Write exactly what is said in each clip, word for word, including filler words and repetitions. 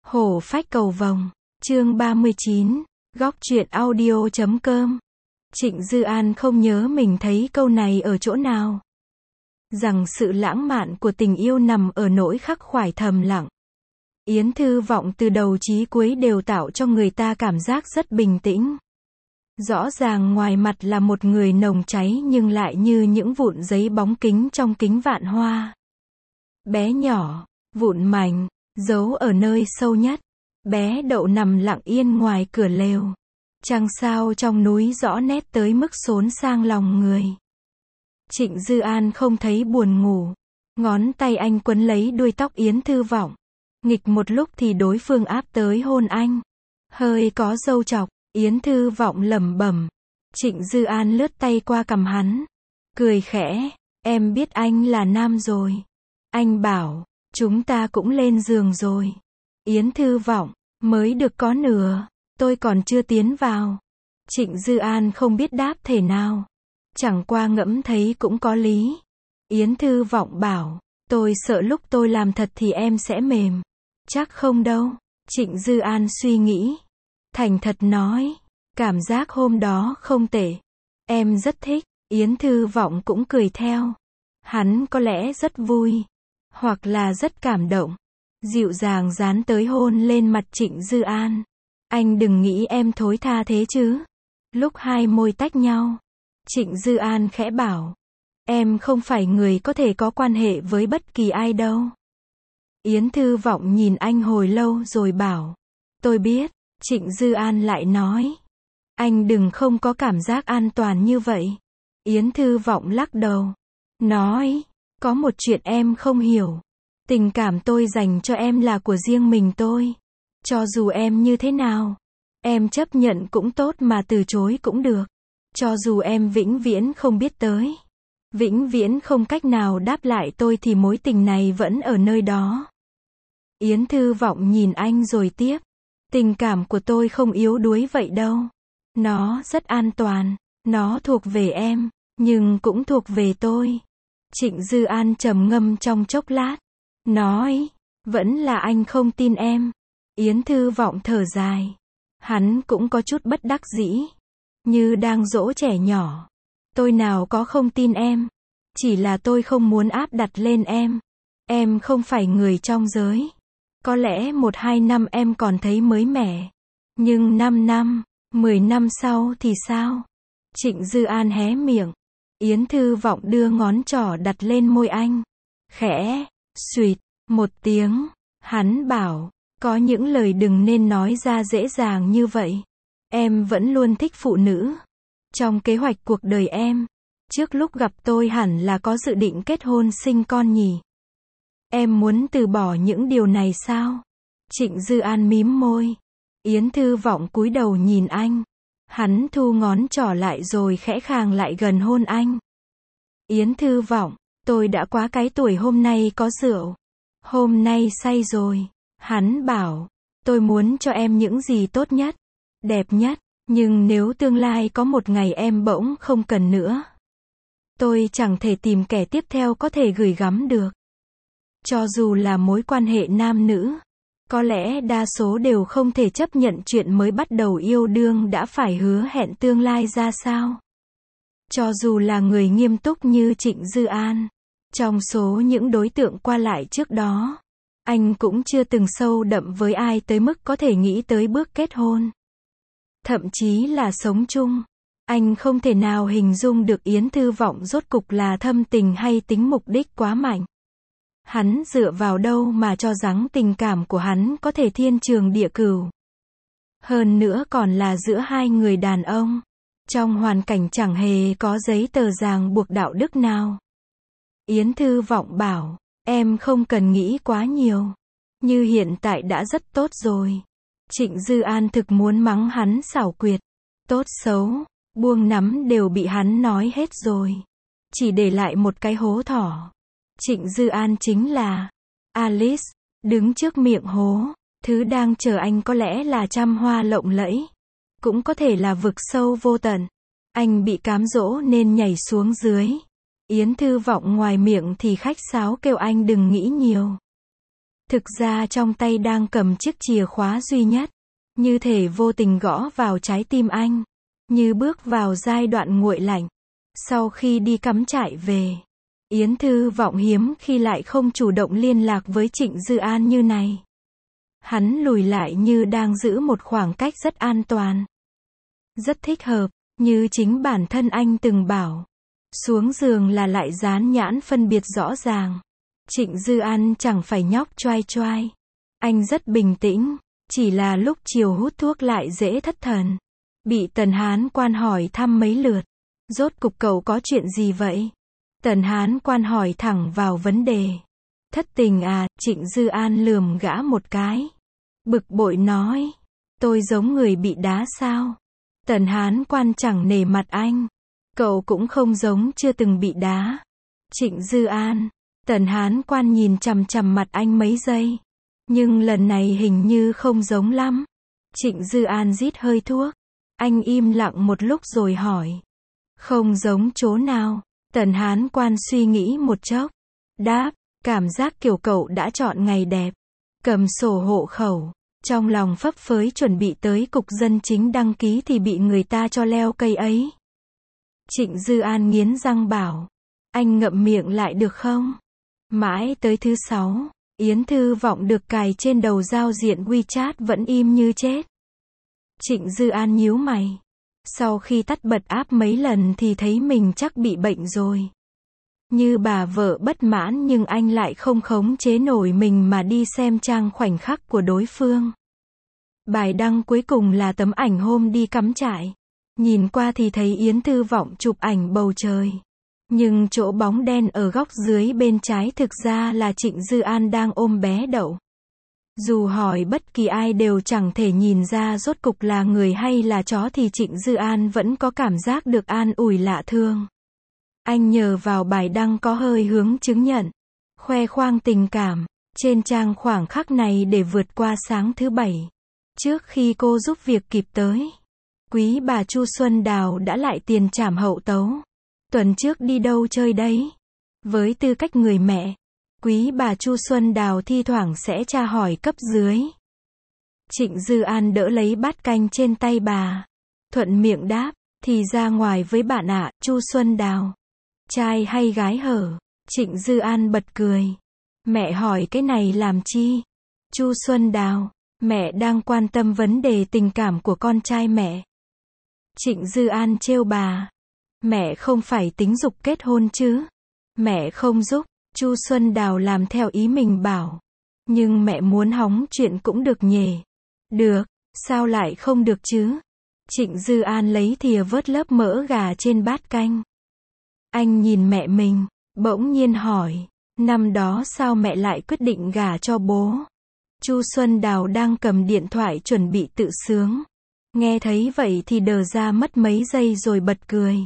Hổ phách cầu vồng, chương ba mươi chín, góc truyện audio chấm com. Trịnh Dư An không nhớ mình thấy câu này ở chỗ nào. Rằng sự lãng mạn của tình yêu nằm ở nỗi khắc khoải thầm lặng. Yến Thư Vọng từ đầu chí cuối đều tạo cho người ta cảm giác rất bình tĩnh. Rõ ràng ngoài mặt là một người nồng cháy nhưng lại như những vụn giấy bóng kính trong kính vạn hoa. Bé nhỏ, vụn mảnh, giấu ở nơi sâu nhất. Bé Đậu nằm lặng yên ngoài cửa lều. Trăng sao trong núi rõ nét tới mức xốn sang lòng người. Trịnh Dư An không thấy buồn ngủ. Ngón tay anh quấn lấy đuôi tóc Yến Thư Vọng. Nghịch một lúc thì đối phương áp tới hôn anh. Hơi có râu chọc, Yến Thư Vọng lẩm bẩm. Trịnh Dư An lướt tay qua cằm hắn. Cười khẽ, em biết anh là nam rồi. Anh bảo, chúng ta cũng lên giường rồi. Yến Thư Vọng, mới được có nửa, tôi còn chưa tiến vào. Trịnh Dư An không biết đáp thể nào. Chẳng qua ngẫm thấy cũng có lý. Yến Thư Vọng bảo, tôi sợ lúc tôi làm thật thì em sẽ mềm. Chắc không đâu. Trịnh Dư An suy nghĩ. Thành thật nói, cảm giác hôm đó không tệ. Em rất thích. Yến Thư Vọng cũng cười theo. Hắn có lẽ rất vui. Hoặc là rất cảm động. Dịu dàng dán tới hôn lên mặt Trịnh Dư An. Anh đừng nghĩ em thối tha thế chứ. Lúc hai môi tách nhau, Trịnh Dư An khẽ bảo. Em không phải người có thể có quan hệ với bất kỳ ai đâu. Yến Thư Vọng nhìn anh hồi lâu rồi bảo. Tôi biết. Trịnh Dư An lại nói. Anh đừng không có cảm giác an toàn như vậy. Yến Thư Vọng lắc đầu. Nói. Có một chuyện em không hiểu. Tình cảm tôi dành cho em là của riêng mình tôi. Cho dù em như thế nào, em chấp nhận cũng tốt mà từ chối cũng được. Cho dù em vĩnh viễn không biết tới, vĩnh viễn không cách nào đáp lại tôi thì mối tình này vẫn ở nơi đó. Yến Thư Vọng nhìn anh rồi tiếp. Tình cảm của tôi không yếu đuối vậy đâu. Nó rất an toàn. Nó thuộc về em, nhưng cũng thuộc về tôi. Trịnh Dư An trầm ngâm trong chốc lát. Nói, vẫn là anh không tin em. Yến Thư Vọng thở dài. Hắn cũng có chút bất đắc dĩ. Như đang dỗ trẻ nhỏ. Tôi nào có không tin em. Chỉ là tôi không muốn áp đặt lên em. Em không phải người trong giới. Có lẽ một hai năm em còn thấy mới mẻ. Nhưng năm năm, mười năm sau thì sao? Trịnh Dư An hé miệng. Yến Thư Vọng đưa ngón trỏ đặt lên môi anh. Khẽ, suýt, một tiếng. Hắn bảo, có những lời đừng nên nói ra dễ dàng như vậy. Em vẫn luôn thích phụ nữ. Trong kế hoạch cuộc đời em, trước lúc gặp tôi hẳn là có dự định kết hôn sinh con nhỉ. Em muốn từ bỏ những điều này sao? Trịnh Dư An mím môi. Yến Thư Vọng cúi đầu nhìn anh. Hắn thu ngón trỏ lại rồi khẽ khàng lại gần hôn anh. Yến Thư Vọng, tôi đã quá cái tuổi hôm nay có rượu. Hôm nay say rồi. Hắn bảo, tôi muốn cho em những gì tốt nhất, đẹp nhất, nhưng nếu tương lai có một ngày em bỗng không cần nữa, tôi chẳng thể tìm kẻ tiếp theo có thể gửi gắm được. Cho dù là mối quan hệ nam nữ, có lẽ đa số đều không thể chấp nhận chuyện mới bắt đầu yêu đương đã phải hứa hẹn tương lai ra sao. Cho dù là người nghiêm túc như Trịnh Dư An, trong số những đối tượng qua lại trước đó, anh cũng chưa từng sâu đậm với ai tới mức có thể nghĩ tới bước kết hôn. Thậm chí là sống chung. Anh không thể nào hình dung được Yến Thư Vọng rốt cục là thâm tình hay tính mục đích quá mạnh. Hắn dựa vào đâu mà cho rằng tình cảm của hắn có thể thiên trường địa cửu. Hơn nữa còn là giữa hai người đàn ông. Trong hoàn cảnh chẳng hề có giấy tờ ràng buộc đạo đức nào. Yến Thư Vọng bảo, em không cần nghĩ quá nhiều. Như hiện tại đã rất tốt rồi. Trịnh Dư An thực muốn mắng hắn xảo quyệt. Tốt xấu, buông nắm đều bị hắn nói hết rồi. Chỉ để lại một cái hố thỏ. Trịnh Dư An chính là Alice, đứng trước miệng hố. Thứ đang chờ anh có lẽ là trăm hoa lộng lẫy. Cũng có thể là vực sâu vô tận. Anh bị cám dỗ nên nhảy xuống dưới. Yến Thư Vọng ngoài miệng thì khách sáo kêu anh đừng nghĩ nhiều. Thực ra trong tay đang cầm chiếc chìa khóa duy nhất, như thể vô tình gõ vào trái tim anh, như bước vào giai đoạn nguội lạnh. Sau khi đi cắm trại về, Yến Thư Vọng hiếm khi lại không chủ động liên lạc với Trịnh Dư An như này. Hắn lùi lại như đang giữ một khoảng cách rất an toàn, rất thích hợp, như chính bản thân anh từng bảo. Xuống giường là lại dán nhãn phân biệt rõ ràng. Trịnh Dư An chẳng phải nhóc choai choai. Anh rất bình tĩnh, chỉ là lúc chiều hút thuốc lại dễ thất thần. Bị Tần Hán Quan hỏi thăm mấy lượt. Rốt cục cậu có chuyện gì vậy? Tần Hán Quan hỏi thẳng vào vấn đề. Thất tình à? Trịnh Dư An lườm gã một cái. Bực bội nói. Tôi giống người bị đá sao? Tần Hán Quan chẳng nể mặt anh. Cậu cũng không giống chưa từng bị đá. Trịnh Dư An. Tần Hán Quan nhìn chằm chằm mặt anh mấy giây. Nhưng lần này hình như không giống lắm. Trịnh Dư An rít hơi thuốc. Anh im lặng một lúc rồi hỏi. Không giống chỗ nào? Tần Hán Quan suy nghĩ một chốc. Đáp, cảm giác kiểu cậu đã chọn ngày đẹp. Cầm sổ hộ khẩu. Trong lòng phấp phới chuẩn bị tới cục dân chính đăng ký thì bị người ta cho leo cây ấy. Trịnh Dư An nghiến răng bảo. Anh ngậm miệng lại được không? Mãi tới thứ sáu, Yến Thư Vọng được cài trên đầu giao diện WeChat vẫn im như chết. Trịnh Dư An nhíu mày. Sau khi tắt bật app mấy lần thì thấy mình chắc bị bệnh rồi. Như bà vợ bất mãn nhưng anh lại không khống chế nổi mình mà đi xem trang khoảnh khắc của đối phương. Bài đăng cuối cùng là tấm ảnh hôm đi cắm trại. Nhìn qua thì thấy Yến Thư Vọng chụp ảnh bầu trời. Nhưng chỗ bóng đen ở góc dưới bên trái thực ra là Trịnh Dư An đang ôm bé Đậu. Dù hỏi bất kỳ ai đều chẳng thể nhìn ra rốt cục là người hay là chó thì Trịnh Dư An vẫn có cảm giác được an ủi lạ thường. Anh nhờ vào bài đăng có hơi hướng chứng nhận, khoe khoang tình cảm, trên trang khoảng khắc này để vượt qua sáng thứ bảy. Trước khi cô giúp việc kịp tới, quý bà Chu Xuân Đào đã lại tiền trảm hậu tấu. Tuần trước đi đâu chơi đấy? Với tư cách người mẹ, quý bà Chu Xuân Đào thi thoảng sẽ tra hỏi cấp dưới. Trịnh Dư An đỡ lấy bát canh trên tay bà. Thuận miệng đáp, thì ra ngoài với bạn ạ, Chu Xuân Đào. Trai hay gái hở? Trịnh Dư An bật cười. Mẹ hỏi cái này làm chi? Chu Xuân Đào, mẹ đang quan tâm vấn đề tình cảm của con trai mẹ. Trịnh Dư An trêu bà. Mẹ không phải tính dục kết hôn chứ? Mẹ không giúp. Chu Xuân Đào làm theo ý mình bảo. Nhưng mẹ muốn hóng chuyện cũng được nhỉ? Được, sao lại không được chứ? Trịnh Dư An lấy thìa vớt lớp mỡ gà trên bát canh. Anh nhìn mẹ mình, bỗng nhiên hỏi, năm đó sao mẹ lại quyết định gả cho bố? Chu Xuân Đào đang cầm điện thoại chuẩn bị tự sướng. Nghe thấy vậy thì đờ ra mất mấy giây rồi bật cười.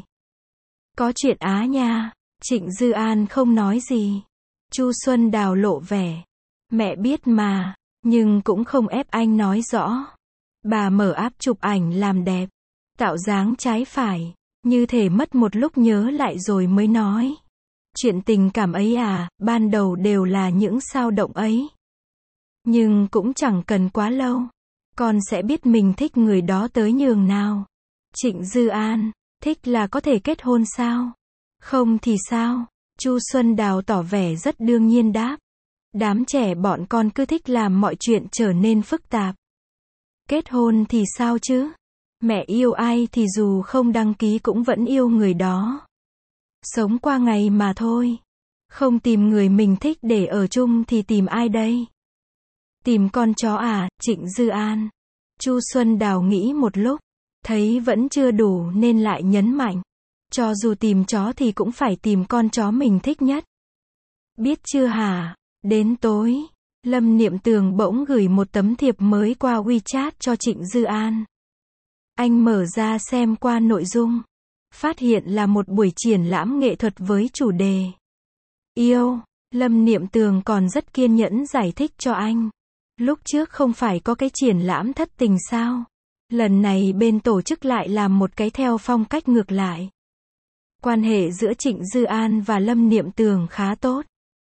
Có chuyện á nha. Trịnh Dư An không nói gì. Chu Xuân Đào lộ vẻ. Mẹ biết mà, nhưng cũng không ép anh nói rõ. Bà mở app chụp ảnh làm đẹp, tạo dáng trái phải, như thể mất một lúc nhớ lại rồi mới nói. Chuyện tình cảm ấy à, ban đầu đều là những sao động ấy. Nhưng cũng chẳng cần quá lâu. Con sẽ biết mình thích người đó tới nhường nào. Trịnh Dư An, thích là có thể kết hôn sao? Không thì sao? Chu Xuân Đào tỏ vẻ rất đương nhiên đáp. Đám trẻ bọn con cứ thích làm mọi chuyện trở nên phức tạp. Kết hôn thì sao chứ? Mẹ yêu ai thì dù không đăng ký cũng vẫn yêu người đó. Sống qua ngày mà thôi. Không tìm người mình thích để ở chung thì tìm ai đây? Tìm con chó à? Trịnh Dư An. Chu Xuân Đào nghĩ một lúc, thấy vẫn chưa đủ nên lại nhấn mạnh. Cho dù tìm chó thì cũng phải tìm con chó mình thích nhất. Biết chưa hả? Đến tối, Lâm Niệm Tường bỗng gửi một tấm thiệp mới qua WeChat cho Trịnh Dư An. Anh mở ra xem qua nội dung, phát hiện là một buổi triển lãm nghệ thuật với chủ đề yêu. Lâm Niệm Tường còn rất kiên nhẫn giải thích cho anh. Lúc trước không phải có cái triển lãm thất tình sao? Lần này bên tổ chức lại làm một cái theo phong cách ngược lại. Quan hệ giữa Trịnh Dư An và Lâm Niệm Tường khá tốt.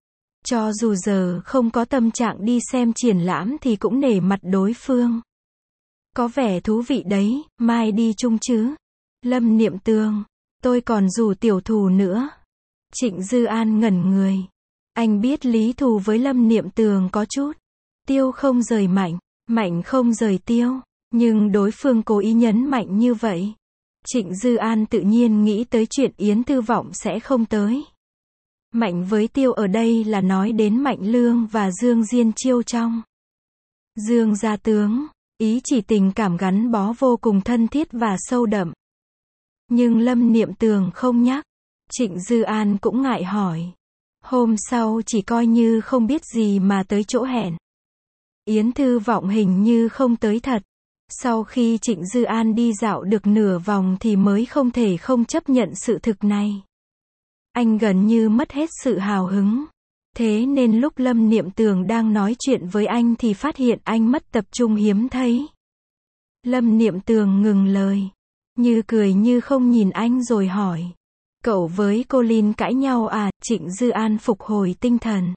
Cho dù giờ không có tâm trạng đi xem triển lãm thì cũng nể mặt đối phương. Có vẻ thú vị đấy, mai đi chung chứ? Lâm Niệm Tường, tôi còn rủ tiểu thù nữa. Trịnh Dư An ngẩn người. Anh biết lý thù với Lâm Niệm Tường có chút. Tiêu không rời Mạnh, Mạnh không rời Tiêu. Nhưng đối phương cố ý nhấn mạnh như vậy. Trịnh Dư An tự nhiên nghĩ tới chuyện Yến Thư Vọng sẽ không tới. Mạnh với Tiêu ở đây là nói đến Mạnh Lương và Dương Diên Chiêu trong. Dương gia tướng, ý chỉ tình cảm gắn bó vô cùng thân thiết và sâu đậm. Nhưng Lâm Niệm Tường không nhắc. Trịnh Dư An cũng ngại hỏi. Hôm sau chỉ coi như không biết gì mà tới chỗ hẹn. Yến Thư Vọng hình như không tới thật. Sau khi Trịnh Dư An đi dạo được nửa vòng thì mới không thể không chấp nhận sự thực này. Anh gần như mất hết sự hào hứng. Thế nên lúc Lâm Niệm Tường đang nói chuyện với anh thì phát hiện anh mất tập trung hiếm thấy. Lâm Niệm Tường ngừng lời. Như cười như không nhìn anh rồi hỏi. Cậu với cô Lin cãi nhau à? Trịnh Dư An phục hồi tinh thần.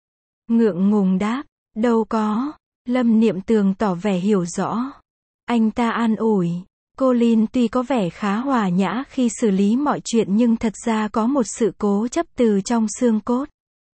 Ngượng ngùng đáp. Đâu có. Lâm Niệm Tường tỏ vẻ hiểu rõ. Anh ta an ủi. Cô Lin tuy có vẻ khá hòa nhã khi xử lý mọi chuyện nhưng thật ra có một sự cố chấp từ trong xương cốt.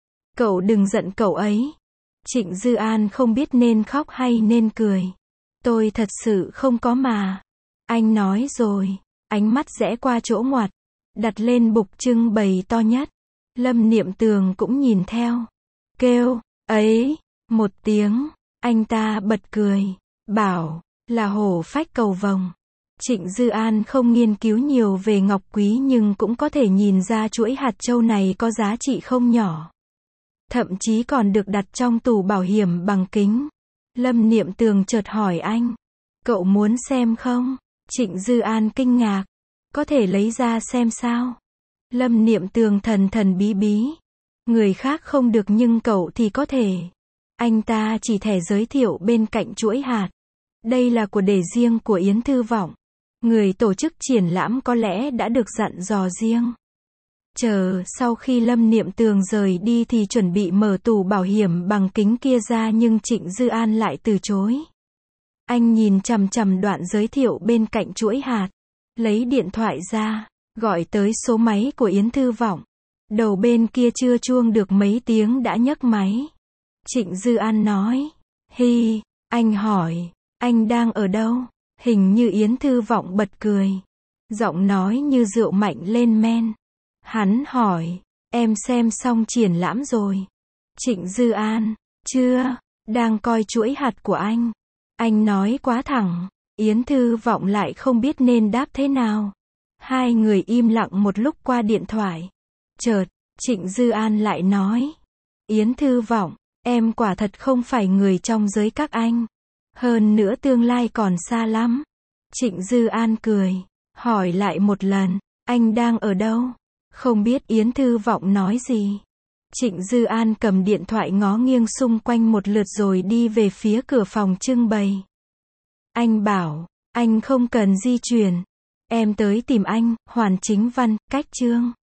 Cậu đừng giận cậu ấy. Trịnh Dư An không biết nên khóc hay nên cười. Tôi thật sự không có mà. Anh nói rồi. Ánh mắt rẽ qua chỗ ngoặt. Đặt lên bục trưng bày to nhất. Lâm Niệm Tường cũng nhìn theo. Kêu, ấy, một tiếng. Anh ta bật cười. Bảo, là hổ phách cầu vồng. Trịnh Dư An không nghiên cứu nhiều về ngọc quý nhưng cũng có thể nhìn ra chuỗi hạt châu này có giá trị không nhỏ. Thậm chí còn được đặt trong tủ bảo hiểm bằng kính. Lâm Niệm Tường chợt hỏi anh. Cậu muốn xem không? Trịnh Dư An kinh ngạc. Có thể lấy ra xem sao? Lâm Niệm Tường thần thần bí bí. Người khác không được nhưng cậu thì có thể. Anh ta chỉ thẻ giới thiệu bên cạnh chuỗi hạt. Đây là của để riêng của Yến Thư Vọng. Người tổ chức triển lãm có lẽ đã được dặn dò riêng. Chờ, sau khi Lâm Niệm Tường rời đi thì chuẩn bị mở tủ bảo hiểm bằng kính kia ra nhưng Trịnh Dư An lại từ chối. Anh nhìn chằm chằm đoạn giới thiệu bên cạnh chuỗi hạt. Lấy điện thoại ra, gọi tới số máy của Yến Thư Vọng. Đầu bên kia chưa chuông được mấy tiếng đã nhấc máy. Trịnh Dư An nói. Hi, anh hỏi, anh đang ở đâu? Hình như Yến Thư Vọng bật cười. Giọng nói như rượu mạnh lên men. Hắn hỏi, em xem xong triển lãm rồi. Trịnh Dư An, chưa, đang coi chuỗi hạt của anh. Anh nói quá thẳng. Yến Thư Vọng lại không biết nên đáp thế nào. Hai người im lặng một lúc qua điện thoại. Chợt, Trịnh Dư An lại nói. Yến Thư Vọng, em quả thật không phải người trong giới các anh. Hơn nữa tương lai còn xa lắm. Trịnh Dư An cười. Hỏi lại một lần, anh đang ở đâu? Không biết Yến Thư Vọng nói gì. Trịnh Dư An cầm điện thoại ngó nghiêng xung quanh một lượt rồi đi về phía cửa phòng trưng bày. Anh bảo, anh không cần di chuyển. Em tới tìm anh. Hoàn Chính Văn, Cách Chương.